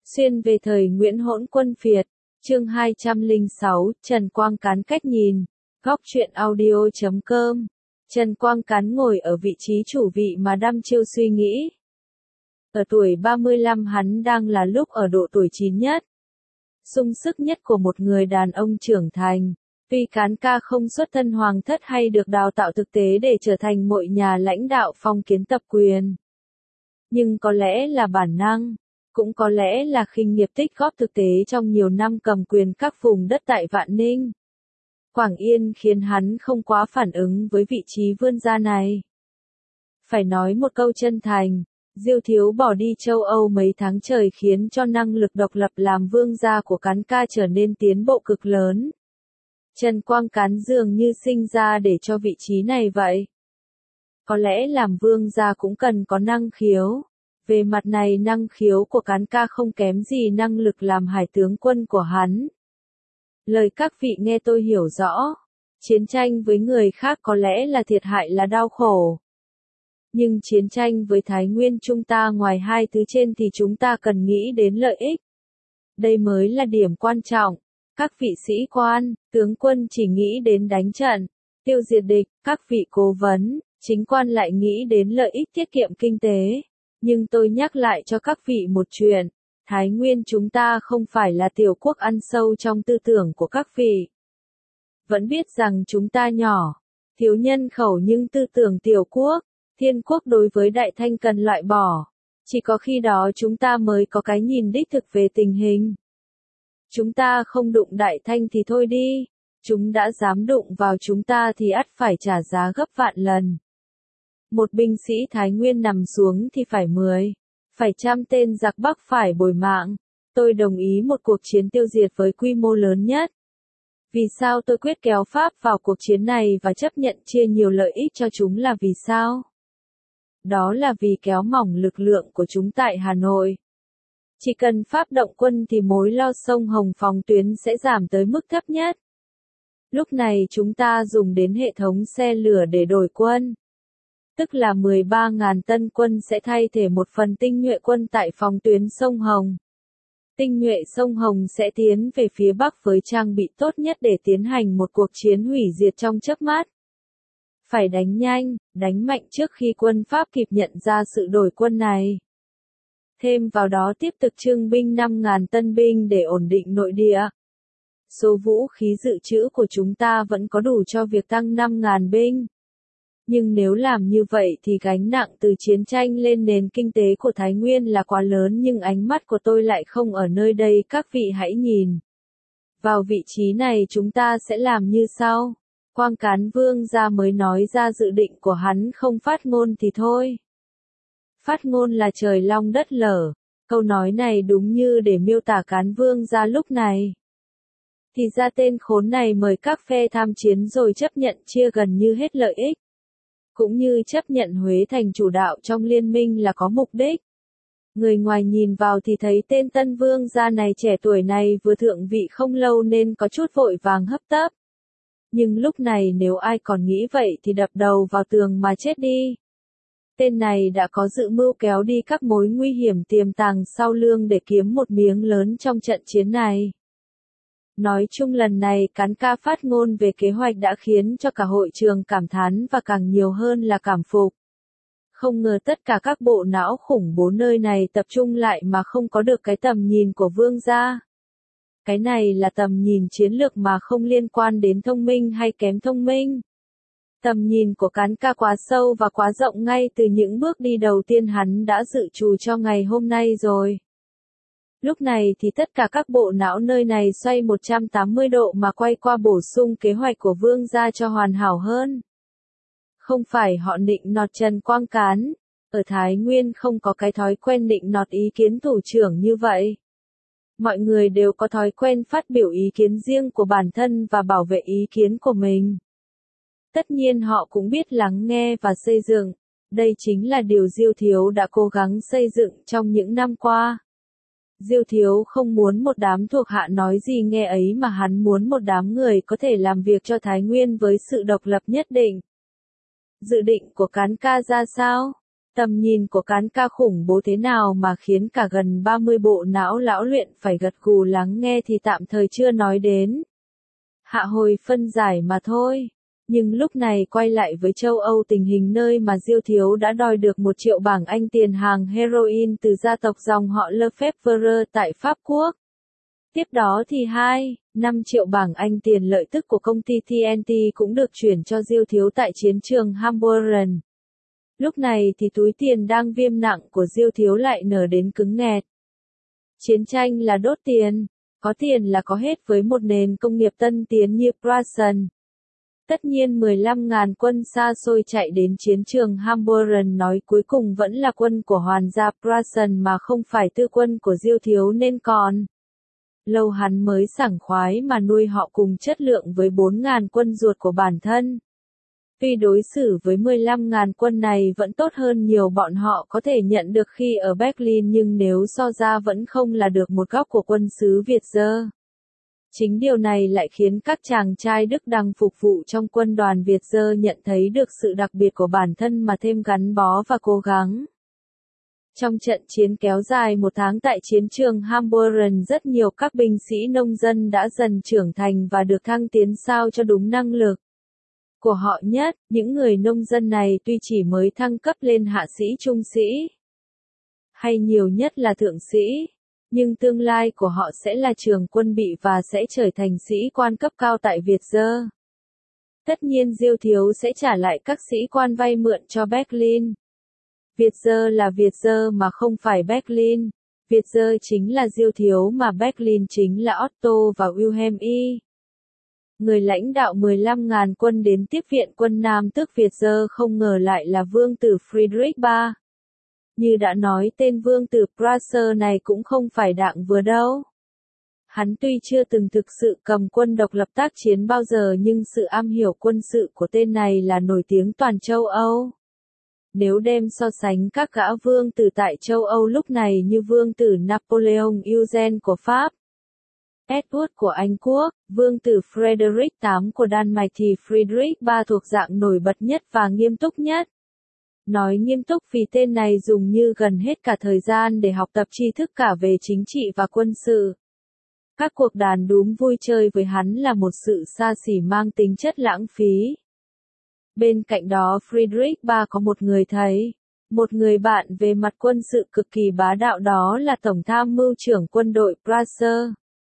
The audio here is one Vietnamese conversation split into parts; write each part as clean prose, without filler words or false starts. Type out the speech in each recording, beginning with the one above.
Xuyên về thời Nguyễn Hỗn Quân Phiệt, chương 206, Trần Quang Cán cách nhìn, góc truyện audio.com. Trần Quang Cán ngồi ở vị trí chủ vị mà đăm chiêu suy nghĩ. Ở tuổi 35 hắn đang là lúc ở độ tuổi chín nhất, sung sức nhất của một người đàn ông trưởng thành. Tuy Cán ca không xuất thân hoàng thất hay được đào tạo thực tế để trở thành một nhà lãnh đạo phong kiến tập quyền, nhưng có lẽ là bản năng, cũng có lẽ là khinh nghiệp tích góp thực tế trong nhiều năm cầm quyền các vùng đất tại Vạn Ninh, Quảng Yên khiến hắn không quá phản ứng với vị trí vươn ra này. Phải nói một câu chân thành, Diêu Thiếu bỏ đi châu Âu mấy tháng trời khiến cho năng lực độc lập làm vương gia của Cán ca trở nên tiến bộ cực lớn. Trần Quang Cán dường như sinh ra để cho vị trí này vậy. Có lẽ làm vương gia cũng cần có năng khiếu. Về mặt này năng khiếu của Cán ca không kém gì năng lực làm hải tướng quân của hắn. Lời các vị nghe tôi hiểu rõ. Chiến tranh với người khác có lẽ là thiệt hại là đau khổ. Nhưng chiến tranh với Thái Nguyên chúng ta ngoài hai thứ trên thì chúng ta cần nghĩ đến lợi ích. Đây mới là điểm quan trọng. Các vị sĩ quan, tướng quân chỉ nghĩ đến đánh trận, tiêu diệt địch, các vị cố vấn, chính quan lại nghĩ đến lợi ích tiết kiệm kinh tế. Nhưng tôi nhắc lại cho các vị một chuyện, Thái Nguyên chúng ta không phải là tiểu quốc ăn sâu trong tư tưởng của các vị. Vẫn biết rằng chúng ta nhỏ, thiếu nhân khẩu nhưng tư tưởng tiểu quốc, thiên quốc đối với Đại Thanh cần loại bỏ. Chỉ có khi đó chúng ta mới có cái nhìn đích thực về tình hình. Chúng ta không đụng Đại Thanh thì thôi đi, chúng đã dám đụng vào chúng ta thì ắt phải trả giá gấp vạn lần. Một binh sĩ Thái Nguyên nằm xuống thì phải 10, phải 100 tên giặc Bắc phải bồi mạng. Tôi đồng ý một cuộc chiến tiêu diệt với quy mô lớn nhất. Vì sao tôi quyết kéo Pháp vào cuộc chiến này và chấp nhận chia nhiều lợi ích cho chúng là vì sao? Đó là vì kéo mỏng lực lượng của chúng tại Hà Nội. Chỉ cần Pháp động quân thì mối lo sông Hồng phòng tuyến sẽ giảm tới mức thấp nhất. Lúc này chúng ta dùng đến hệ thống xe lửa để đổi quân. Tức là 13.000 tân quân sẽ thay thế một phần tinh nhuệ quân tại phòng tuyến sông Hồng. Tinh nhuệ sông Hồng sẽ tiến về phía Bắc với trang bị tốt nhất để tiến hành một cuộc chiến hủy diệt trong chớp mắt. Phải đánh nhanh, đánh mạnh trước khi quân Pháp kịp nhận ra sự đổi quân này. Thêm vào đó tiếp tục trưng binh 5.000 tân binh để ổn định nội địa. Số vũ khí dự trữ của chúng ta vẫn có đủ cho việc tăng 5.000 binh. Nhưng nếu làm như vậy thì gánh nặng từ chiến tranh lên nền kinh tế của Thái Nguyên là quá lớn, nhưng ánh mắt của tôi lại không ở nơi đây, các vị hãy nhìn. Vào vị trí này chúng ta sẽ làm như sau. Quang Cán vương gia mới nói ra dự định của hắn, không phát ngôn thì thôi. Phát ngôn là trời long đất lở. Câu nói này đúng như để miêu tả Cán vương gia lúc này. Thì ra tên khốn này mời các phe tham chiến rồi chấp nhận chia gần như hết lợi ích. Cũng như chấp nhận Huế thành chủ đạo trong liên minh là có mục đích. Người ngoài nhìn vào thì thấy tên tân vương gia này trẻ tuổi này vừa thượng vị không lâu nên có chút vội vàng hấp tấp. Nhưng lúc này nếu ai còn nghĩ vậy thì đập đầu vào tường mà chết đi. Tên này đã có dự mưu kéo đi các mối nguy hiểm tiềm tàng sau lưng để kiếm một miếng lớn trong trận chiến này. Nói chung lần này Cán ca phát ngôn về kế hoạch đã khiến cho cả hội trường cảm thán và càng nhiều hơn là cảm phục. Không ngờ tất cả các bộ não khủng bố nơi này tập trung lại mà không có được cái tầm nhìn của vương gia. Cái này là tầm nhìn chiến lược mà không liên quan đến thông minh hay kém thông minh. Tầm nhìn của Cán ca quá sâu và quá rộng ngay từ những bước đi đầu tiên hắn đã dự trù cho ngày hôm nay rồi. Lúc này thì tất cả các bộ não nơi này xoay 180 độ mà quay qua bổ sung kế hoạch của vương gia cho hoàn hảo hơn. Không phải họ nịnh nọt Trần Quang Cán, ở Thái Nguyên không có cái thói quen nịnh nọt ý kiến thủ trưởng như vậy. Mọi người đều có thói quen phát biểu ý kiến riêng của bản thân và bảo vệ ý kiến của mình. Tất nhiên họ cũng biết lắng nghe và xây dựng. Đây chính là điều Diêu Thiếu đã cố gắng xây dựng trong những năm qua. Diêu Thiếu không muốn một đám thuộc hạ nói gì nghe ấy mà hắn muốn một đám người có thể làm việc cho Thái Nguyên với sự độc lập nhất định. Dự định của Cán ca ra sao? Tầm nhìn của cán ca khủng bố thế nào mà khiến cả gần 30 bộ não lão luyện phải gật gù lắng nghe thì tạm thời chưa nói đến. Hạ hồi phân giải mà thôi. Nhưng lúc này quay lại với châu Âu, tình hình nơi mà Diêu Thiếu đã đòi được 1 triệu bảng Anh tiền hàng heroin từ gia tộc dòng họ Lefebvre tại Pháp Quốc. Tiếp đó thì 5 triệu bảng Anh tiền lợi tức của công ty TNT cũng được chuyển cho Diêu Thiếu tại chiến trường Hamburgen. Lúc này thì túi tiền đang viêm nặng của Diêu Thiếu lại nở đến cứng nghẹt. Chiến tranh là đốt tiền, có tiền là có hết với một nền công nghiệp tân tiến như Prussian. Tất nhiên 15.000 quân xa xôi chạy đến chiến trường Hamburgen nói cuối cùng vẫn là quân của Hoàng gia Prussian mà không phải tư quân của Diêu Thiếu nên còn lâu hắn mới sảng khoái mà nuôi họ cùng chất lượng với 4.000 quân ruột của bản thân. Tuy đối xử với 15.000 quân này vẫn tốt hơn nhiều bọn họ có thể nhận được khi ở Berlin, nhưng nếu so ra vẫn không là được một góc của quân sứ Việt dơ. Chính điều này lại khiến các chàng trai Đức đang phục vụ trong quân đoàn Việt dơ nhận thấy được sự đặc biệt của bản thân mà thêm gắn bó và cố gắng. Trong trận chiến kéo dài 1 tháng tại chiến trường Hamburgen, rất nhiều các binh sĩ nông dân đã dần trưởng thành và được thăng tiến sao cho đúng năng lực của họ nhất. Những người nông dân này tuy chỉ mới thăng cấp lên hạ sĩ, trung sĩ, hay nhiều nhất là thượng sĩ, nhưng tương lai của họ sẽ là trường quân bị và sẽ trở thành sĩ quan cấp cao tại Việt dơ. Tất nhiên Diêu Thiếu sẽ trả lại các sĩ quan vay mượn cho Berlin. Việt dơ là Việt dơ mà không phải Berlin. Việt dơ chính là Diêu Thiếu mà Berlin chính là Otto và Wilhelm I. Người lãnh đạo 15.000 quân đến tiếp viện quân Nam tước Việt dơ không ngờ lại là vương tử Friedrich III. Như đã nói, tên vương tử Prussia này cũng không phải đạng vừa đâu. Hắn tuy chưa từng thực sự cầm quân độc lập tác chiến bao giờ nhưng sự am hiểu quân sự của tên này là nổi tiếng toàn châu Âu. Nếu đem so sánh các gã vương tử tại châu Âu lúc này như vương tử Napoleon Eugene của Pháp, Edward của Anh Quốc, vương tử Frederick VIII của Đan Mạch thì Friedrich III thuộc dạng nổi bật nhất và nghiêm túc nhất. Nói nghiêm túc vì tên này dùng như gần hết cả thời gian để học tập tri thức cả về chính trị và quân sự. Các cuộc đàn đúm vui chơi với hắn là một sự xa xỉ mang tính chất lãng phí. Bên cạnh đó Friedrich III có một người thầy, một người bạn về mặt quân sự cực kỳ bá đạo, đó là Tổng tham mưu trưởng quân đội Prussia,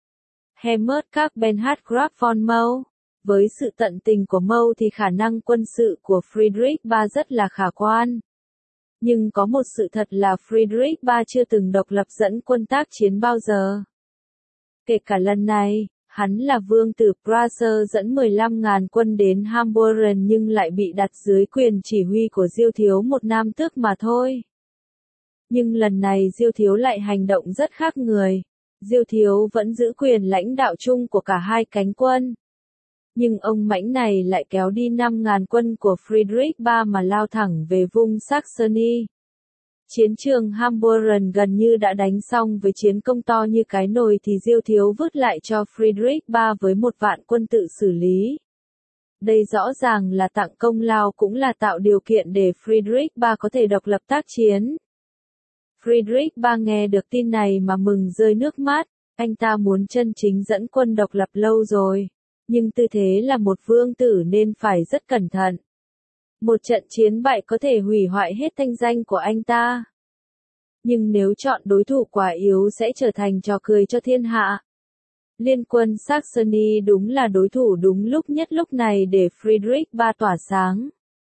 Helmut Karl-Bernhard Graf von Meaux. Với sự tận tình của Meaux thì khả năng quân sự của Friedrich III rất là khả quan. Nhưng có một sự thật là Friedrich III chưa từng độc lập dẫn quân tác chiến bao giờ. Kể cả lần này, hắn là vương tử Prussia dẫn 15.000 quân đến Hamburgen nhưng lại bị đặt dưới quyền chỉ huy của Diêu Thiếu, một nam tước mà thôi. Nhưng lần này Diêu Thiếu lại hành động rất khác người. Diêu Thiếu vẫn giữ quyền lãnh đạo chung của cả hai cánh quân. Nhưng ông mãnh này lại kéo đi 5.000 quân của Friedrich III mà lao thẳng về vùng Saxony. Chiến trường Hamburgen gần như đã đánh xong với chiến công to như cái nồi thì Diêu Thiếu vứt lại cho Friedrich III với 1.000 quân tự xử lý. Đây rõ ràng là tặng công lao cũng là tạo điều kiện để Friedrich III có thể độc lập tác chiến. Friedrich III nghe được tin này mà mừng rơi nước mắt, anh ta muốn chân chính dẫn quân độc lập lâu rồi. Nhưng tư thế là một vương tử nên phải rất cẩn thận. Một trận chiến bại có thể hủy hoại hết thanh danh của anh ta. Nhưng nếu chọn đối thủ quá yếu sẽ trở thành trò cười cho thiên hạ. Liên quân Saxony đúng là đối thủ đúng lúc nhất lúc này để Friedrich III tỏa sáng.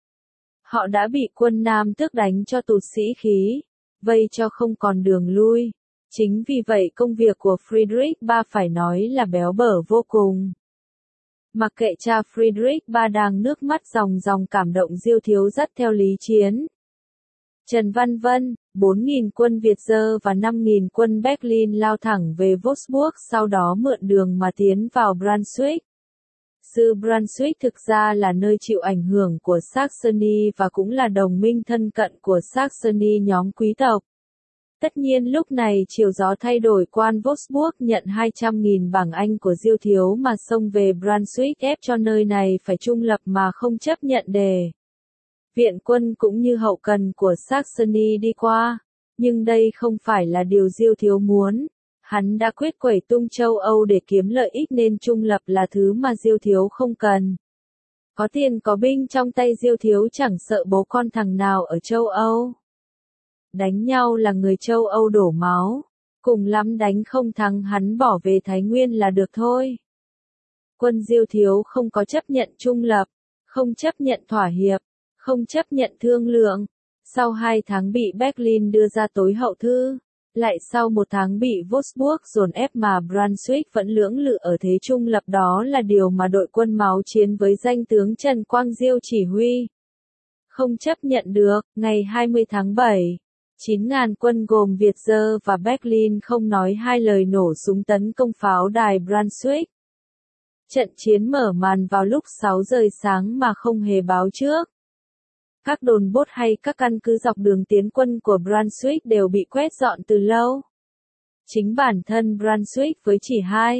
Họ đã bị quân Nam tước đánh cho tụt sĩ khí, vây cho không còn đường lui. Chính vì vậy công việc của Friedrich III phải nói là béo bở vô cùng. Mặc kệ cha Friedrich III đang nước mắt ròng ròng cảm động Diêu Thiếu dắt theo lý chiến. Trần Văn Vân, 4.000 quân Việt dơ và 5.000 quân Berlin lao thẳng về Wolfsburg, sau đó mượn đường mà tiến vào Brunswick. Xứ Brunswick thực ra là nơi chịu ảnh hưởng của Saxony và cũng là đồng minh thân cận của Saxony nhóm quý tộc. Tất nhiên lúc này chiều gió thay đổi, quan Wolfsburg nhận 200.000 bảng Anh của Diêu Thiếu mà xông về Brunswick ép cho nơi này phải trung lập mà không chấp nhận đề. viện quân cũng như hậu cần của Saxony đi qua. Nhưng đây không phải là điều Diêu Thiếu muốn. Hắn đã quyết quẩy tung châu Âu để kiếm lợi ích nên trung lập là thứ mà Diêu Thiếu không cần. Có tiền có binh trong tay Diêu Thiếu chẳng sợ bố con thằng nào ở châu Âu. Đánh nhau là người châu Âu đổ máu. Cùng lắm đánh không thắng hắn bỏ về Thái Nguyên là được thôi. Quân Diêu Thiếu không có chấp nhận trung lập, không chấp nhận thỏa hiệp, không chấp nhận thương lượng. Sau 2 tháng bị Berlin đưa ra tối hậu thư, lại sau 1 tháng bị Wolfsburg dồn ép mà Brunswick vẫn lưỡng lự ở thế trung lập, đó là điều mà đội quân máu chiến với danh tướng Trần Quang Diêu chỉ huy. Không chấp nhận được, ngày 20 tháng 7, 9.000 quân gồm Việt Dơ và Berlin không nói hai lời nổ súng tấn công pháo đài Brunswick. Trận chiến mở màn vào lúc 6 giờ sáng mà không hề báo trước. Các đồn bốt hay các căn cứ dọc đường tiến quân của Brunswick đều bị quét dọn từ lâu. Chính bản thân Brunswick với chỉ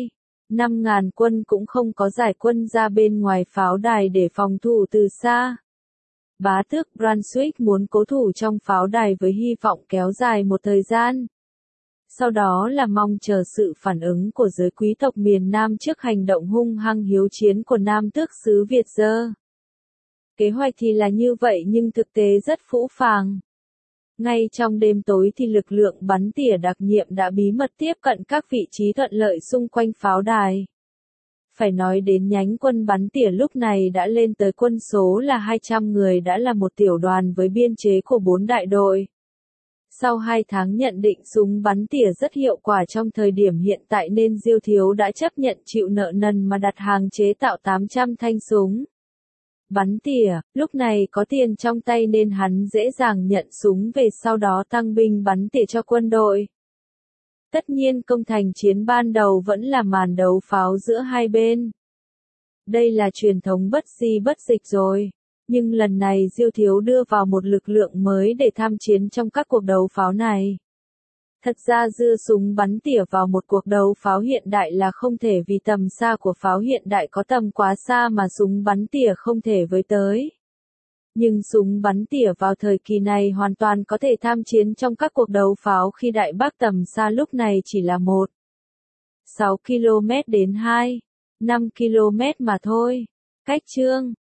5.000 quân cũng không có giải quân ra bên ngoài pháo đài để phòng thủ từ xa. Bá tước Brunswick muốn cố thủ trong pháo đài với hy vọng kéo dài một thời gian. Sau đó là mong chờ sự phản ứng của giới quý tộc miền Nam trước hành động hung hăng hiếu chiến của Nam tước xứ Việt Dơ. Kế hoạch thì là như vậy nhưng thực tế rất phũ phàng. Ngay trong đêm tối thì lực lượng bắn tỉa đặc nhiệm đã bí mật tiếp cận các vị trí thuận lợi xung quanh pháo đài. Phải nói đến nhánh quân bắn tỉa lúc này đã lên tới quân số là 200 người, đã là một tiểu đoàn với biên chế của 4 đại đội. Sau 2 tháng nhận định súng bắn tỉa rất hiệu quả trong thời điểm hiện tại nên Diêu Thiếu đã chấp nhận chịu nợ nần mà đặt hàng chế tạo 800 thanh súng bắn tỉa. Lúc này có tiền trong tay nên hắn dễ dàng nhận súng về, sau đó tăng binh bắn tỉa cho quân đội. Tất nhiên công thành chiến ban đầu vẫn là màn đấu pháo giữa hai bên. Đây là truyền thống bất di bất dịch rồi. Nhưng lần này Diêu Thiếu đưa vào một lực lượng mới để tham chiến trong các cuộc đấu pháo này. Thật ra đưa súng bắn tỉa vào một cuộc đấu pháo hiện đại là không thể, vì tầm xa của pháo hiện đại có tầm quá xa mà súng bắn tỉa không thể với tới. Nhưng súng bắn tỉa vào thời kỳ này hoàn toàn có thể tham chiến trong các cuộc đấu pháo khi đại bác tầm xa lúc này chỉ là 6 km đến 5 km mà thôi. Cách chương